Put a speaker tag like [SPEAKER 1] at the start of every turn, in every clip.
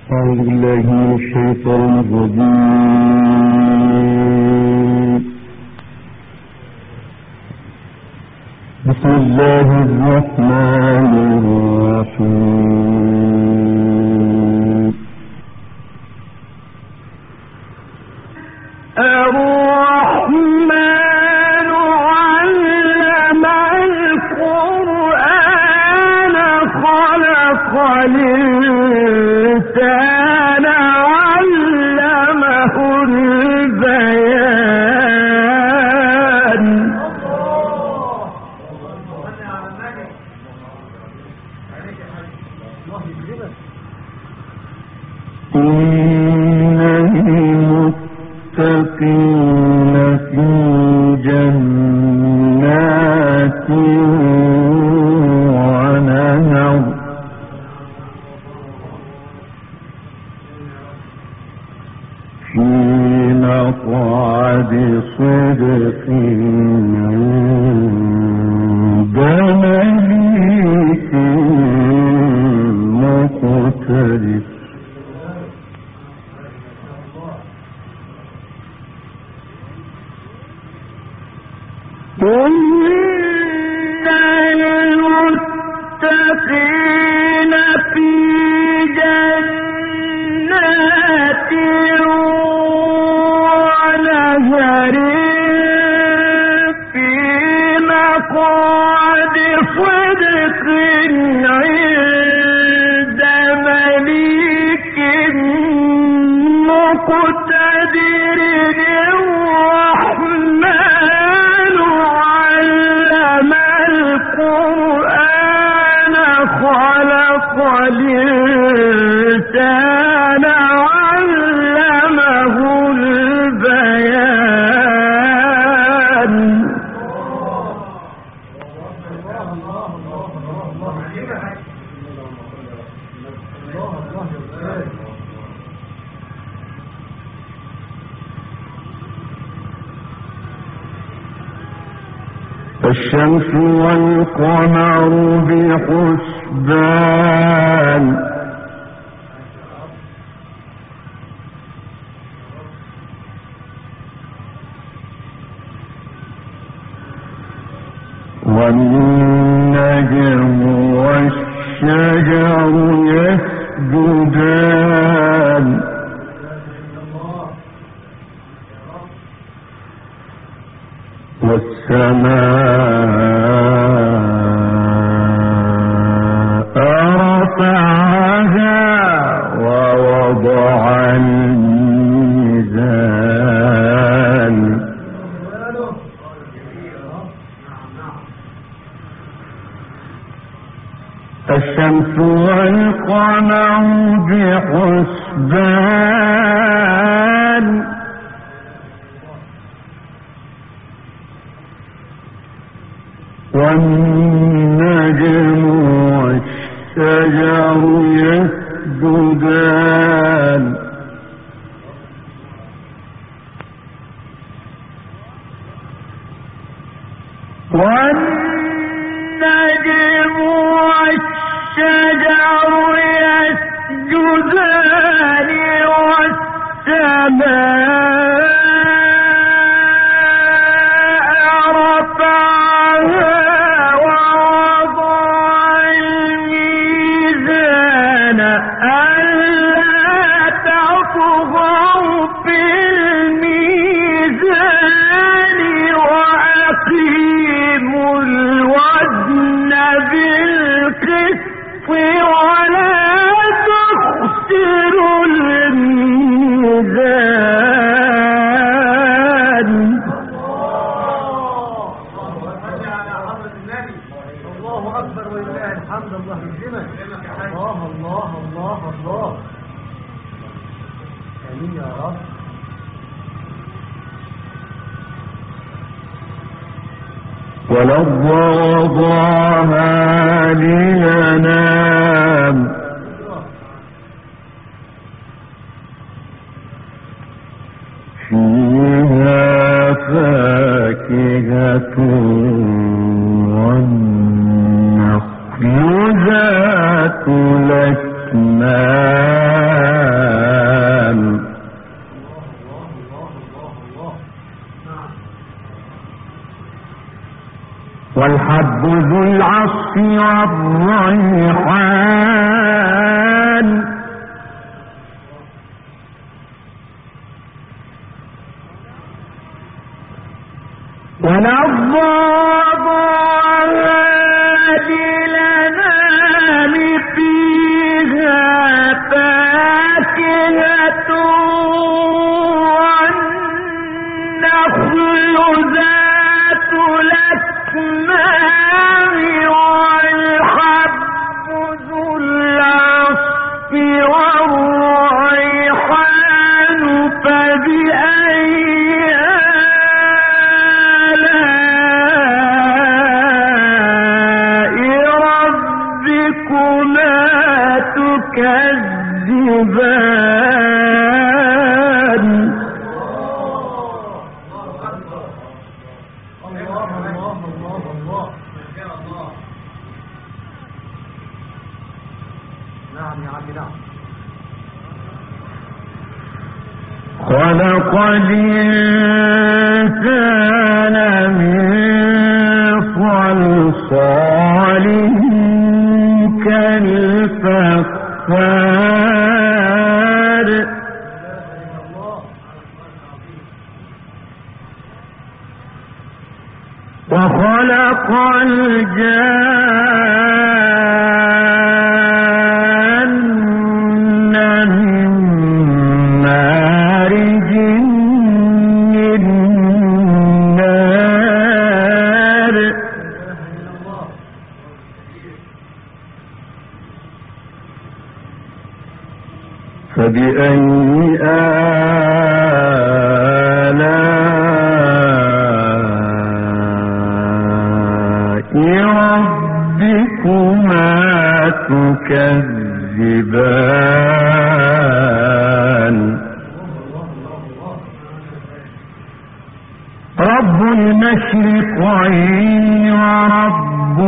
[SPEAKER 1] أعوذ بالله من الشيطان الرجيم. بسم الله الرحمن الرحيم. الرحمن علم القرآن خلق الإنسان علمه البيان. إن المتقين في جنات ونهر في مقعد صدق عند مليك مقتدر. إن المتقين في جنات ونهر في مقعد صدق عند مليك مقتدر. القرآن خلق الإنسان علمه البيان. الشمس والقمر بحسبان والنجم والشجر يسجدان والسماء رفعها ووضع الميزان. الشمس والقمر بحسبان والنجم والشجر يسجدان والنجم والشجر يسجدان والسماء والأرض وضعها للأنام فيها فاكهة والنخل ذات الأكمام والحب ذو العصف والريحان ونضاد الأنام فيها فاكهة والنخل ذات الأكمام والحب ذو العصف والريحان فبأي تكذبان خلق الإنسان من صلصال كالفخار وخلق الجان من مارج من نار فبأي ربكما تكذبان رب المشرقين ورب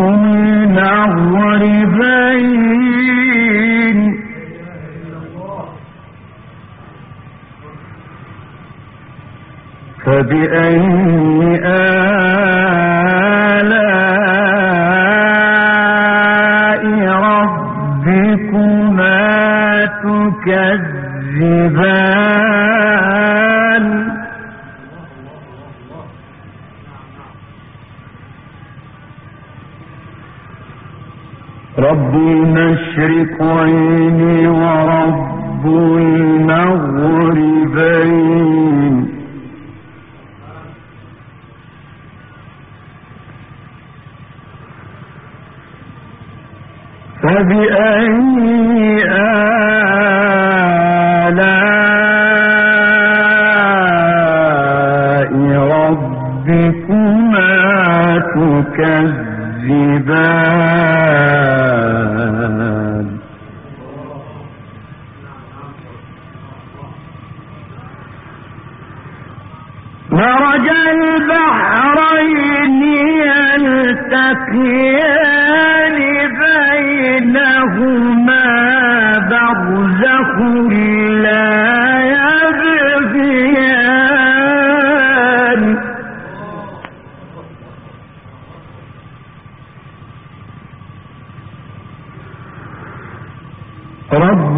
[SPEAKER 1] المغربين فبأي ربكما تكذبان رب المشرقين ورب المغربين فبأي ربكما تكذبان مرج البحرين يلتقيان بينهما برزخ لا يبغيان رب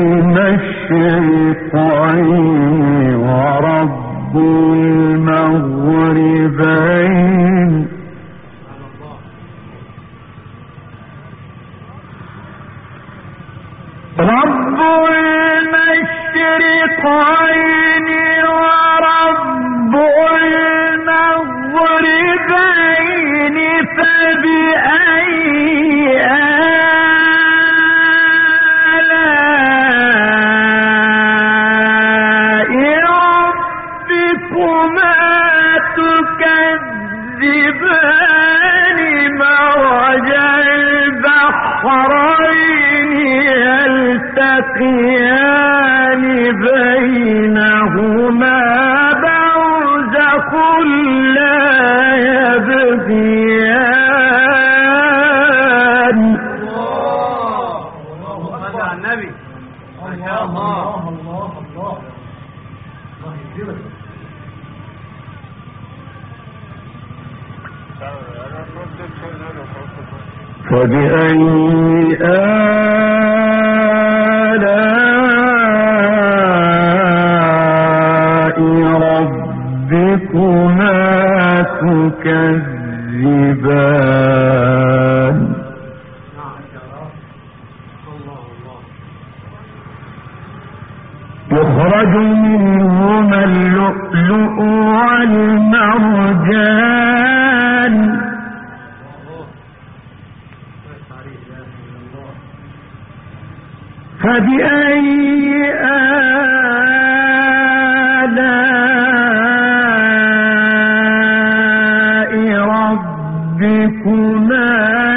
[SPEAKER 1] المشرقين ورب المغربين رب المشرقين ورب المغربين فبأي ربكما تكذبان مرج البحرين يلتقيان بينهما برزخ لا يبغيان
[SPEAKER 2] صل على النبي ما شاء الله الله الله الله يكرمك
[SPEAKER 1] فبأي آلاء ربكما تكذبان يخرج منهما اللؤلؤ والمرجان فبأي آلاء ربكما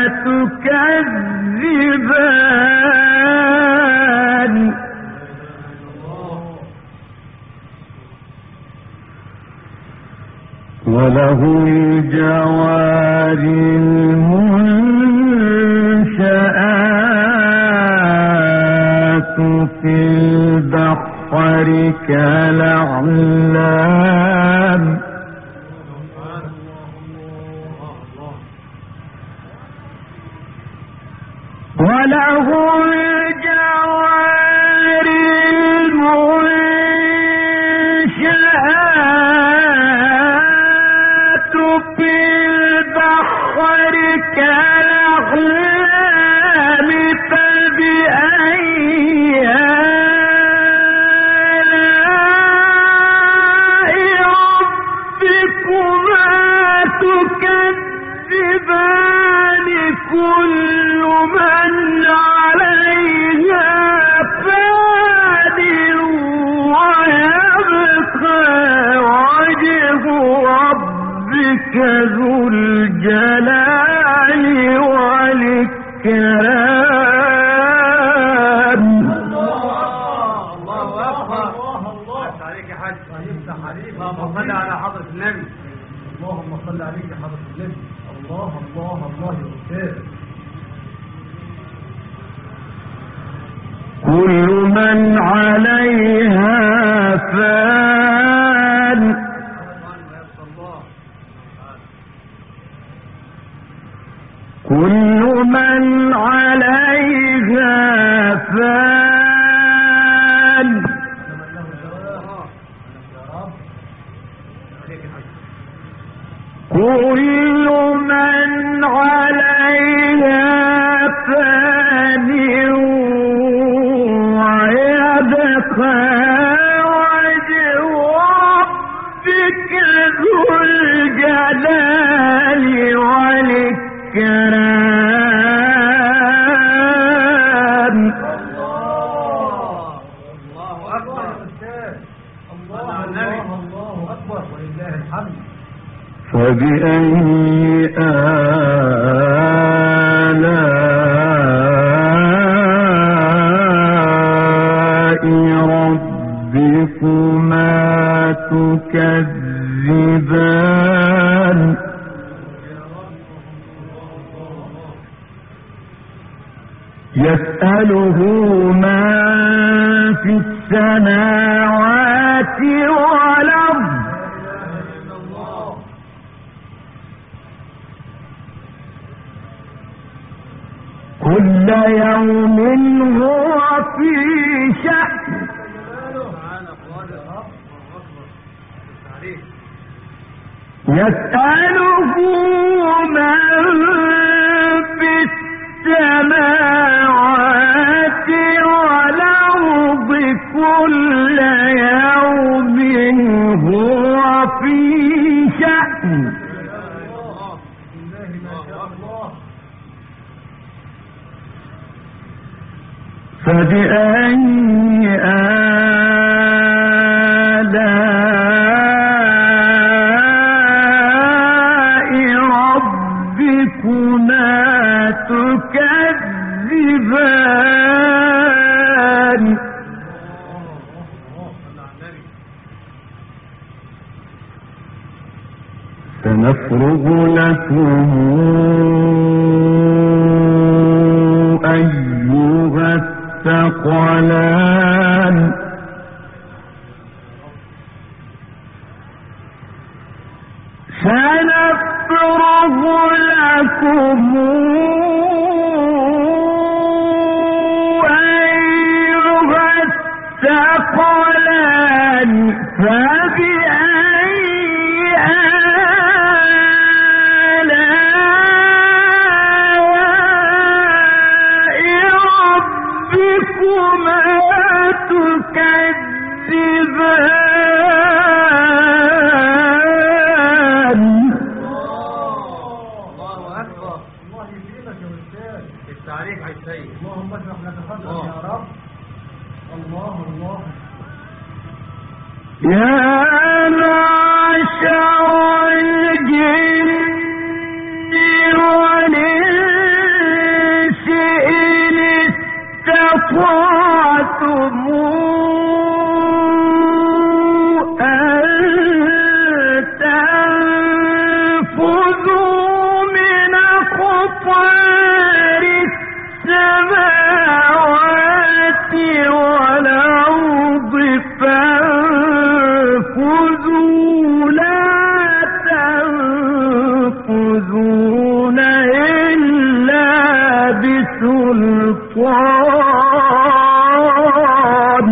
[SPEAKER 1] تكذبان وله الجوار المنشآت في البحر كالأعلام وله الجوار المنشآت في البحر كالأعلام فبأي آلاء ربكما تكذبان كل من عليها فان ويبقى وجه ربك ذو الجلال والإكرام.
[SPEAKER 2] الله أكبر. الله عليك يا حاج. يفتح عليك. اللهم صل على حضرة النبي. اللهم صل عليك يا حضرة النبي. الله الله الله يا أستاذ.
[SPEAKER 1] كل من عليها فان كل من عليها فان كل من عليها فان ويبقى وجه ربك ذو الجلال والإكرام.
[SPEAKER 2] الله أكبر. الله أكبر ولله الحمد.
[SPEAKER 1] فبأي آلاء ربكما تكذبان يسأله من في السماوات والأرض كل يوم هو في شأن يسأله من في السماوات والأرض كل يوم هو في شأن فبأي آلاء ربكما تكذبان سنفرغ لكم أيها الثقلان سنفرغ فبأي ربكما تكذبان.
[SPEAKER 2] الله أكبر. الله يكرمك يا أستاذ. التعريف على السيد. اللهم اشرح لك صدرك يا رب. الله الله.
[SPEAKER 1] يا معشر الجن والإنس إن استطعتم أن تنفذوا من أقطار السماوات والأرض فانفذوا لا تنفذون إلا بسلطان.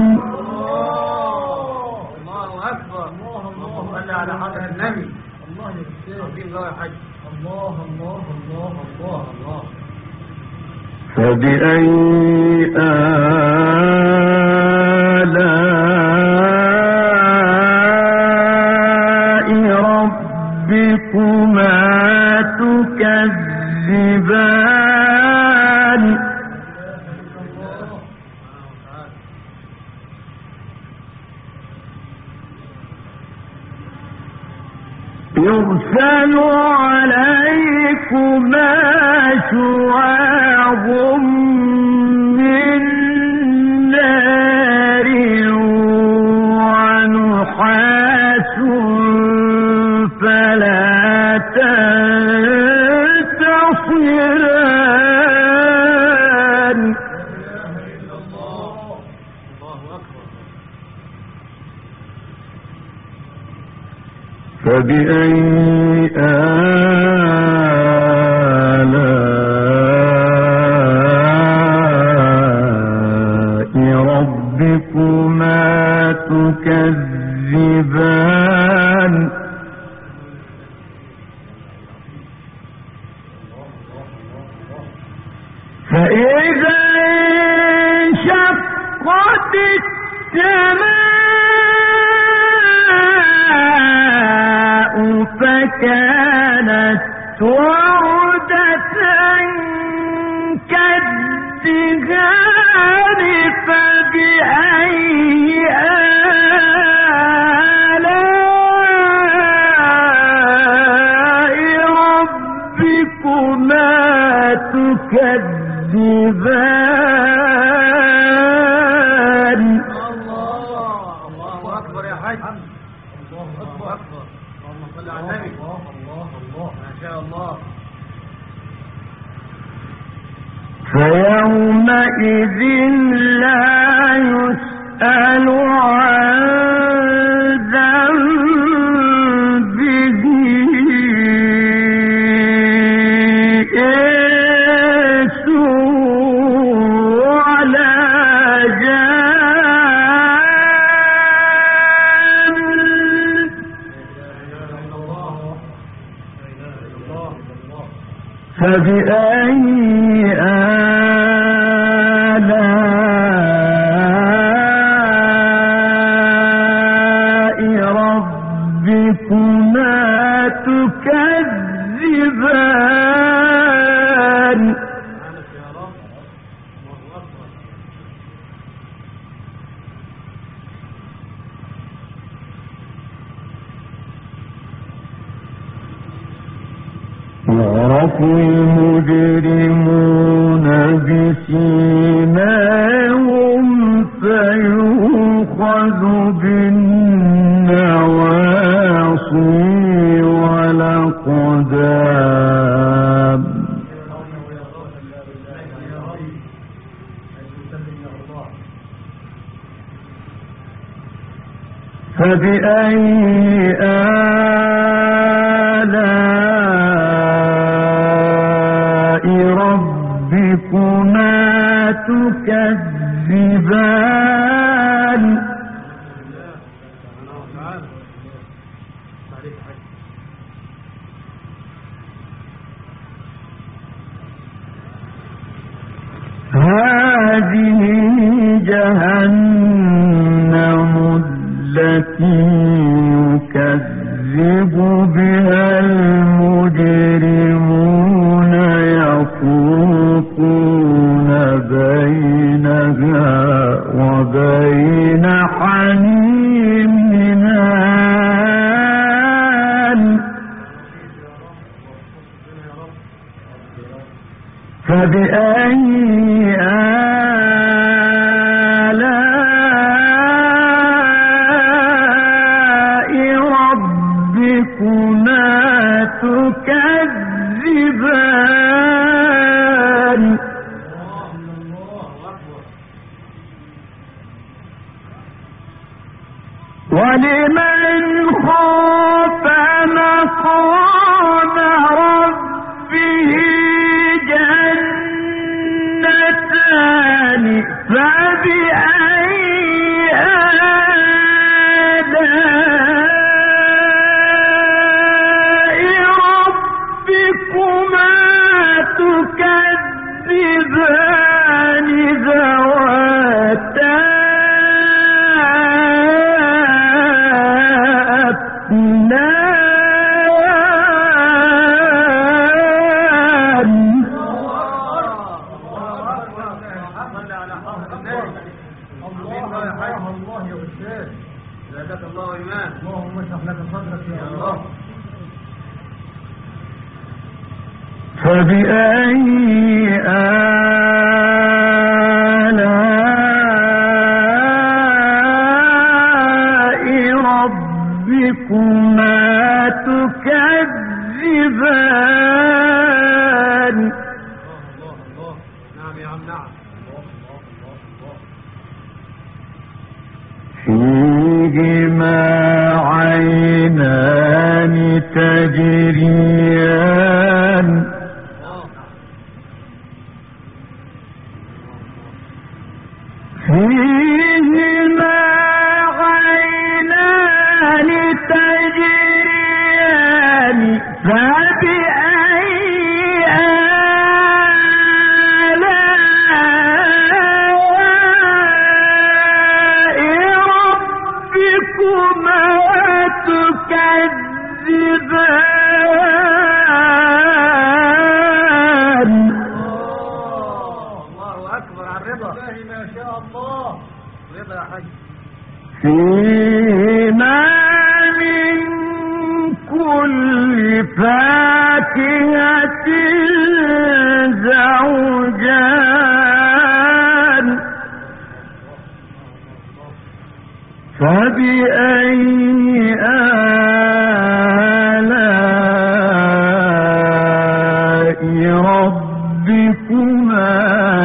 [SPEAKER 2] الله أكبر. اللهم صل على حضرة النبي. الله يكرمك. الله يا حاج. الله الله الله الله الله.
[SPEAKER 1] فبأي آلاء ربكما تكذبان. يرسل عليكما شواظ من نار ونحاس فلا تنتصران. فبأي آلاء ربكما تكذبان. فإذا انشقت السماء فكانت وردة كالدهان. فبأي آلاء ربكما تكذبان.
[SPEAKER 2] الله أكبر يا حاج. الله أكبر. اللهم صل على النبي. الله الله الله. ما شاء الله.
[SPEAKER 1] فيومئذ لا يسأل عن ذنبه إنس ولا جان. فبأي آلاء ربكما تكذبان. يعرف المجرمون بسيماهم فيؤخذ بالنواصي والأقدام. فبأي آلاء ربكما تكذبان. فبأي آلاء ربكما تكذبان ولمن خاف مقام ربه جنتان فبأي آلاء ربكما تكذبان ذواتا
[SPEAKER 2] اللهم اشرح لك صدرك يا الله.
[SPEAKER 1] فبأي آلاء ربكما تكذبان
[SPEAKER 2] الله نعم يا عم نعم.
[SPEAKER 1] فيهما عينان تجريان فيهما عينان تجريان فبأي آلاء ربكما تكذبان
[SPEAKER 2] الله أكبر على الرضا. ما شاء الله. رضا يا حاج.
[SPEAKER 1] فيهما من كل فاكهة زوجان فبأي آلاء ربكما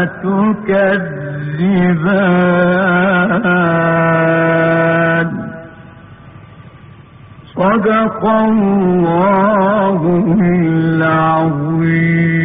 [SPEAKER 1] تكذبان صدق الله العظيم.